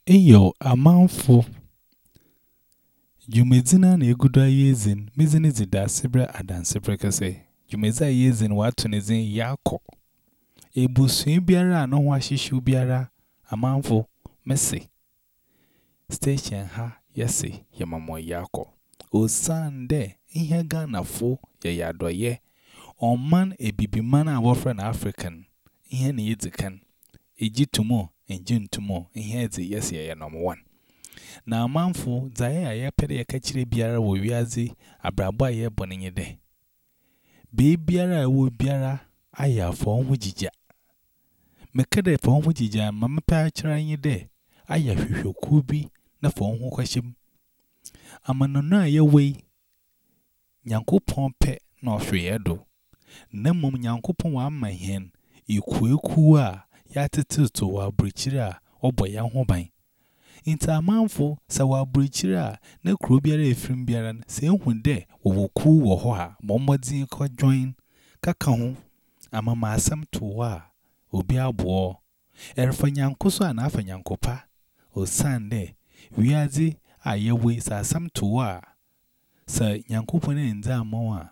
Eyo, a mouthful. Jumedzina na eguda yezin, mizini zida sibra adan sibra kase. Jumeza yezin watunizin yako. Ebusu biara no washishu biara, a mouthful, messy. Station ha, yesi, yamamo yako. O sande, ihe Ghana fo, yadoye. On man e bibimana wafran African. Ihe ni yizikan. Ejitumo, enjintumo, ihe zi yesi ya number 1. Na amanfo zaya ya pere ya kachire biara wo wiazi abrabwa ye boninye de. Be biara wo biara aya fo onwu jija. Mekade fo onwu jija mama pa achira nye de aya hwehweku bi na fo onwu kwashim. Amanono aye wei Nyankopon pe na ohwe yedo. Na mom Nyankopon wa ama hen ikueku a ya teteto wa brichira obo ya ho ban. Inta amanfo sa wa brichira na kuro biara efrim biara se ehunde wowoku wo ho a mommodin ko join kaka ho amama asem to wa obi abo erfa Nyankoso ana afa Nyankopa o sande wiazi ayewe sa asem to wa sa Nyankopon enza amawa